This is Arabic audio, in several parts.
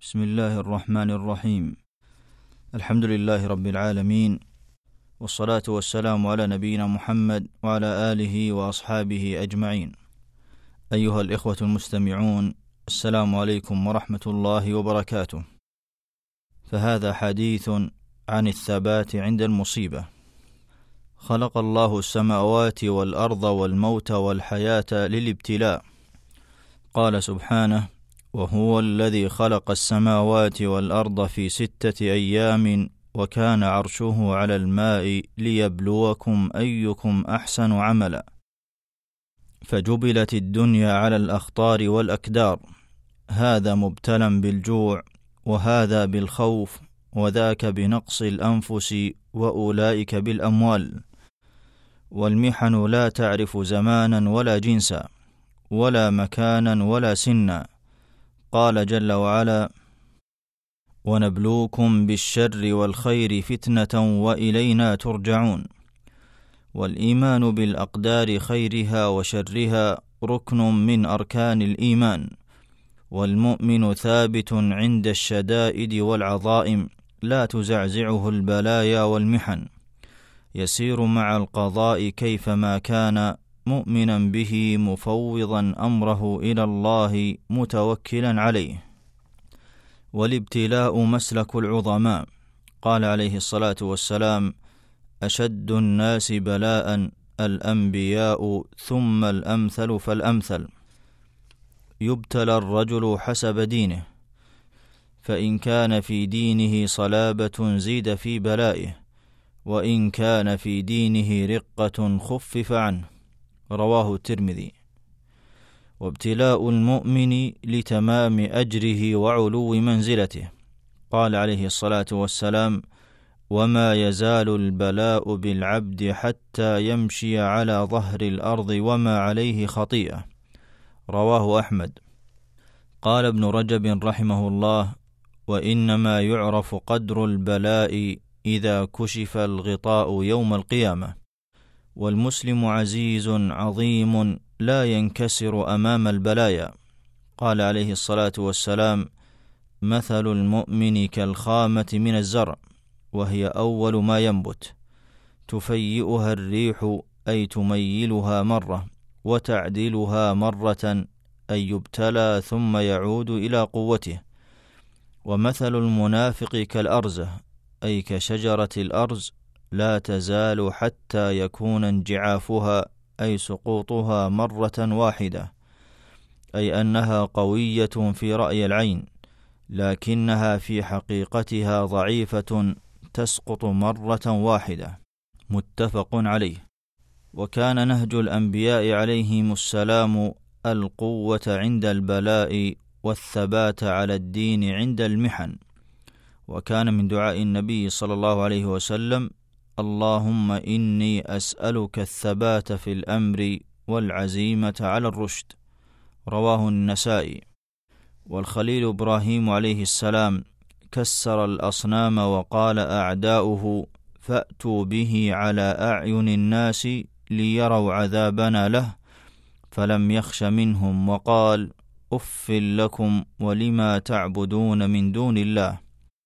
بسم الله الرحمن الرحيم. الحمد لله رب العالمين، والصلاة والسلام على نبينا محمد وعلى آله وأصحابه أجمعين. أيها الإخوة المستمعون، السلام عليكم ورحمة الله وبركاته. فهذا حديث عن الثبات عند المصيبة. خلق الله السماوات والأرض والموت والحياة للابتلاء. قال سبحانه: وهو الذي خلق السماوات والأرض في 6 أيام وكان عرشه على الماء ليبلوكم أيكم أحسن عملا. فجبلت الدنيا على الأخطار والأكدار، هذا مبتلى بالجوع، وهذا بالخوف، وذاك بنقص الأنفس، وأولئك بالأموال. والمحن لا تعرف زمانا ولا جنسا ولا مكانا ولا سنا. قال جل وعلا: ونبلوكم بالشر والخير فتنة وإلينا ترجعون. والإيمان بالأقدار خيرها وشرها ركن من أركان الإيمان، والمؤمن ثابت عند الشدائد والعظائم، لا تزعزعه البلايا والمحن، يسير مع القضاء كيفما كان، مؤمنا به مفوضا أمره إلى الله متوكلا عليه. والابتلاء مسلك العظماء. قال عليه الصلاة والسلام: أشد الناس بلاء الأنبياء ثم الأمثل فالأمثل. يبتلى الرجل حسب دينه، فإن كان في دينه صلابة زيد في بلائه، وإن كان في دينه رقة خفف عنه. رواه الترمذي. وابتلاء المؤمن لتمام أجره وعلو منزلته. قال عليه الصلاة والسلام: وما يزال البلاء بالعبد حتى يمشي على ظهر الأرض وما عليه خطيئة. رواه أحمد. قال ابن رجب رحمه الله: وإنما يعرف قدر البلاء إذا كشف الغطاء يوم القيامة. والمسلم عزيز عظيم لا ينكسر أمام البلايا. قال عليه الصلاة والسلام: مثل المؤمن كالخامة من الزرع، وهي أول ما ينبت، تفيئها الريح أي تميلها مرة، وتعدلها مرة أي يبتلى ثم يعود إلى قوته. ومثل المنافق كالأرزة، أي كشجرة الأرز، لا تزال حتى يكون انجعافها أي سقوطها مرة واحدة، أي أنها قوية في رأي العين، لكنها في حقيقتها ضعيفة تسقط مرة واحدة. متفق عليه. وكان نهج الأنبياء عليهم السلام القوة عند البلاء والثبات على الدين عند المحن. وكان من دعاء النبي صلى الله عليه وسلم: اللهم إني أسألك الثبات في الأمر والعزيمة على الرشد. رواه النسائي. والخليل إبراهيم عليه السلام كسر الأصنام وقال أعداؤه: فأتوا به على أعين الناس ليروا عذابنا له، فلم يخش منهم، وقال: أف لكم ولما تعبدون من دون الله.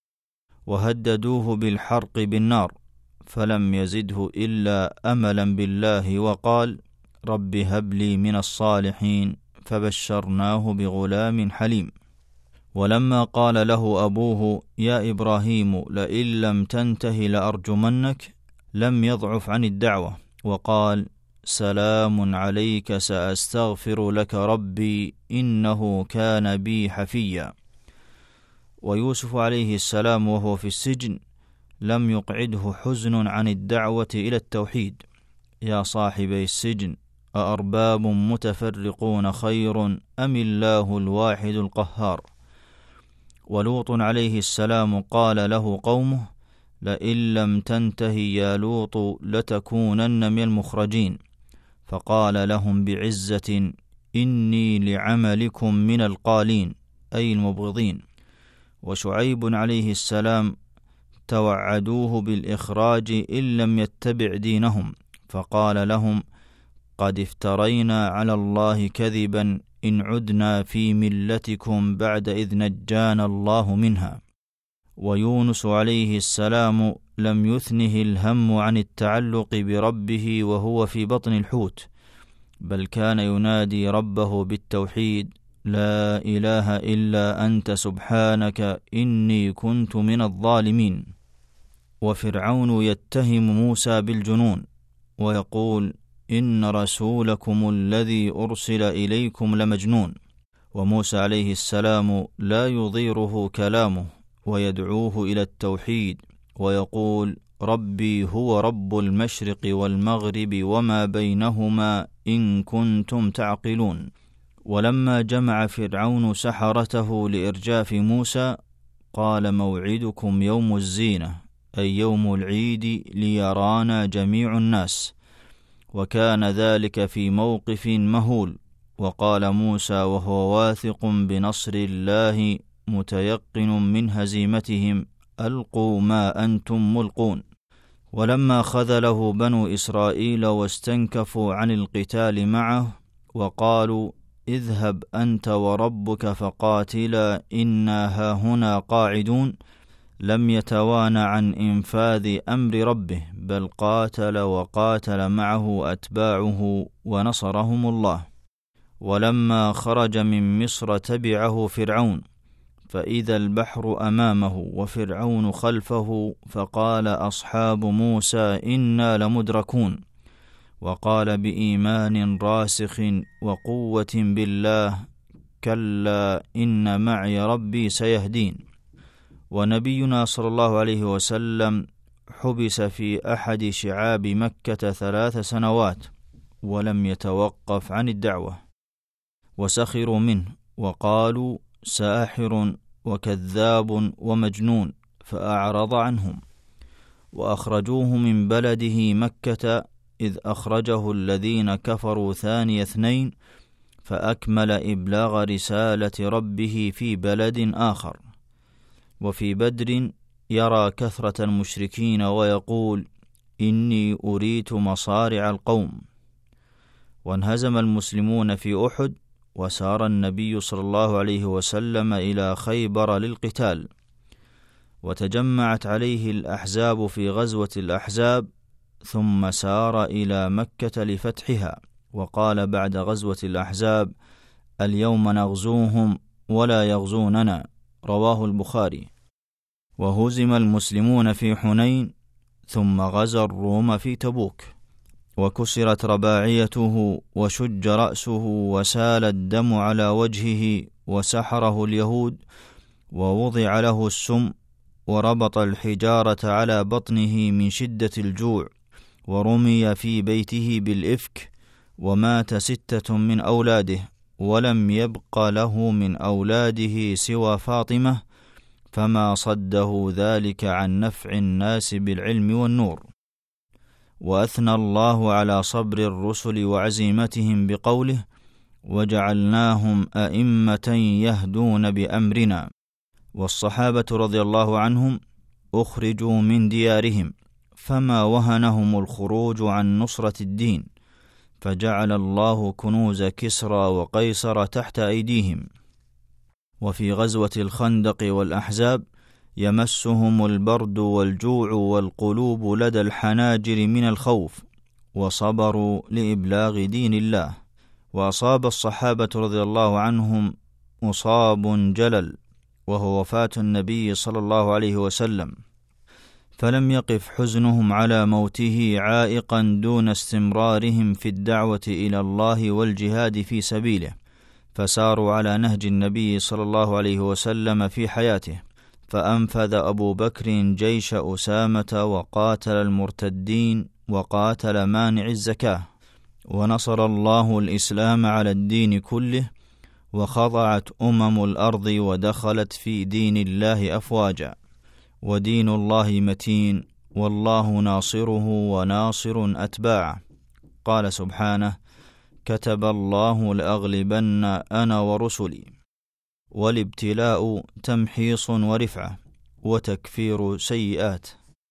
وهددوه بالحرق بالنار، فلم يزده إلا أملا بالله، وقال: رب هب لي من الصالحين، فبشرناه بغلام حليم. ولما قال له أبوه: يا إبراهيم لئن لم تنته لأرجمنك، لم يضعف عن الدعوة، وقال: سلام عليك سأستغفر لك ربي إنه كان بي حفيا. ويوسف عليه السلام وهو في السجن لم يقعده حزن عن الدعوة إلى التوحيد: يا صاحبي السجن أأرباب متفرقون خير أم الله الواحد القهار. ولوط عليه السلام قال له قومه: لئن لم تنتهي يا لوط لتكونن من المخرجين. فقال لهم بعزة: إني لعملكم من القالين، أي المبغضين. وشعيب عليه السلام توعدوه بالإخراج إن لم يتبع دينهم، فقال لهم: قد افترينا على الله كذبا إن عدنا في ملتكم بعد إذ نجانا الله منها. ويونس عليه السلام لم يثنه الهم عن التعلق بربه وهو في بطن الحوت، بل كان ينادي ربه بالتوحيد: لا إله إلا أنت سبحانك إني كنت من الظالمين. وفرعون يتهم موسى بالجنون ويقول: إن رسولكم الذي أرسل إليكم لمجنون. وموسى عليه السلام لا يضيره كلامه ويدعوه إلى التوحيد ويقول: ربي هو رب المشرق والمغرب وما بينهما إن كنتم تعقلون. ولما جمع فرعون سحرته لإرجاف موسى قال: موعدكم يوم الزينة، أي يوم العيد، ليرانا جميع الناس. وكان ذلك في موقف مهول. وقال موسى وهو واثق بنصر الله متيقن من هزيمتهم: ألقوا ما أنتم ملقون. ولما خذله بنو إسرائيل واستنكفوا عن القتال معه وقالوا: اذهب أنت وربك فقاتلا إنا هاهنا قاعدون، لم يتوانى عن إنفاذ أمر ربه، بل قاتل وقاتل معه أتباعه ونصرهم الله. ولما خرج من مصر تبعه فرعون، فإذا البحر أمامه وفرعون خلفه، فقال أصحاب موسى: إنا لمدركون. وقال بإيمان راسخ وقوة بالله: كلا إن معي ربي سيهدين. ونبينا صلى الله عليه وسلم حبس في أحد شعاب مكة 3 سنوات ولم يتوقف عن الدعوة، وسخروا منه وقالوا: ساحر وكذاب ومجنون، فأعرض عنهم. وأخرجوه من بلده مكة إذ أخرجه الذين كفروا ثاني 2 فأكمل إبلاغ رسالة ربه في بلد آخر. وفي بدر يرى كثرة المشركين ويقول: إني أريت مصارع القوم. وانهزم المسلمون في أحد، وسار النبي صلى الله عليه وسلم إلى خيبر للقتال، وتجمعت عليه الأحزاب في غزوة الأحزاب، ثم سار إلى مكة لفتحها، وقال بعد غزوة الأحزاب: اليوم نغزوهم ولا يغزوننا. رواه البخاري. وهزم المسلمون في حنين، ثم غزا الروم في تبوك، وكسرت رباعيته وشج رأسه وسال الدم على وجهه، وسحره اليهود، ووضع له السم، وربط الحجارة على بطنه من شدة الجوع، ورمي في بيته بالإفك، ومات 6 من أولاده، ولم يبق له من أولاده سوى فاطمة، فما صده ذلك عن نفع الناس بالعلم والنور. وأثنى الله على صبر الرسل وعزيمتهم بقوله: وجعلناهم أئمة يهدون بأمرنا. والصحابة رضي الله عنهم أخرجوا من ديارهم، فما وهنهم الخروج عن نصرة الدين، فجعل الله كنوز كسرى وقيصر تحت أيديهم. وفي غزوة الخندق والأحزاب يمسهم البرد والجوع والقلوب لدى الحناجر من الخوف، وصبروا لإبلاغ دين الله. وأصاب الصحابة رضي الله عنهم مصاب جلل، وهو وفاة النبي صلى الله عليه وسلم، فلم يقف حزنهم على موته عائقا دون استمرارهم في الدعوة إلى الله والجهاد في سبيله، فساروا على نهج النبي صلى الله عليه وسلم في حياته. فأنفذ أبو بكر جيش أسامة وقاتل المرتدين وقاتل مانع الزكاة، ونصر الله الإسلام على الدين كله، وخضعت الأرض ودخلت في دين الله أفواجا. ودين الله متين، والله ناصره وناصر أتباعه. قال سبحانه: كتب الله لأغلبن أنا ورسلي. والابتلاء تمحيص ورفعة وتكفير سيئات،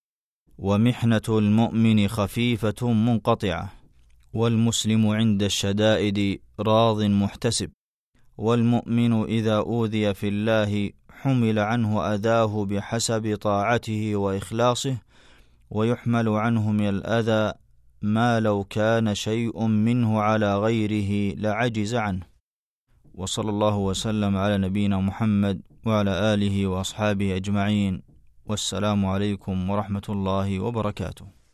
ومحنة المؤمن خفيفة منقطعة، والمسلم عند الشدائد راض محتسب. والمؤمن إذا أوذي في الله حمل عنه أذاه بحسب طاعته وإخلاصه، ويحمل عنه من الأذى ما لو كان شيء منه على غيره لعجز عنه. وصلى الله وسلم على نبينا محمد وعلى آله وأصحابه أجمعين، والسلام عليكم ورحمة الله وبركاته.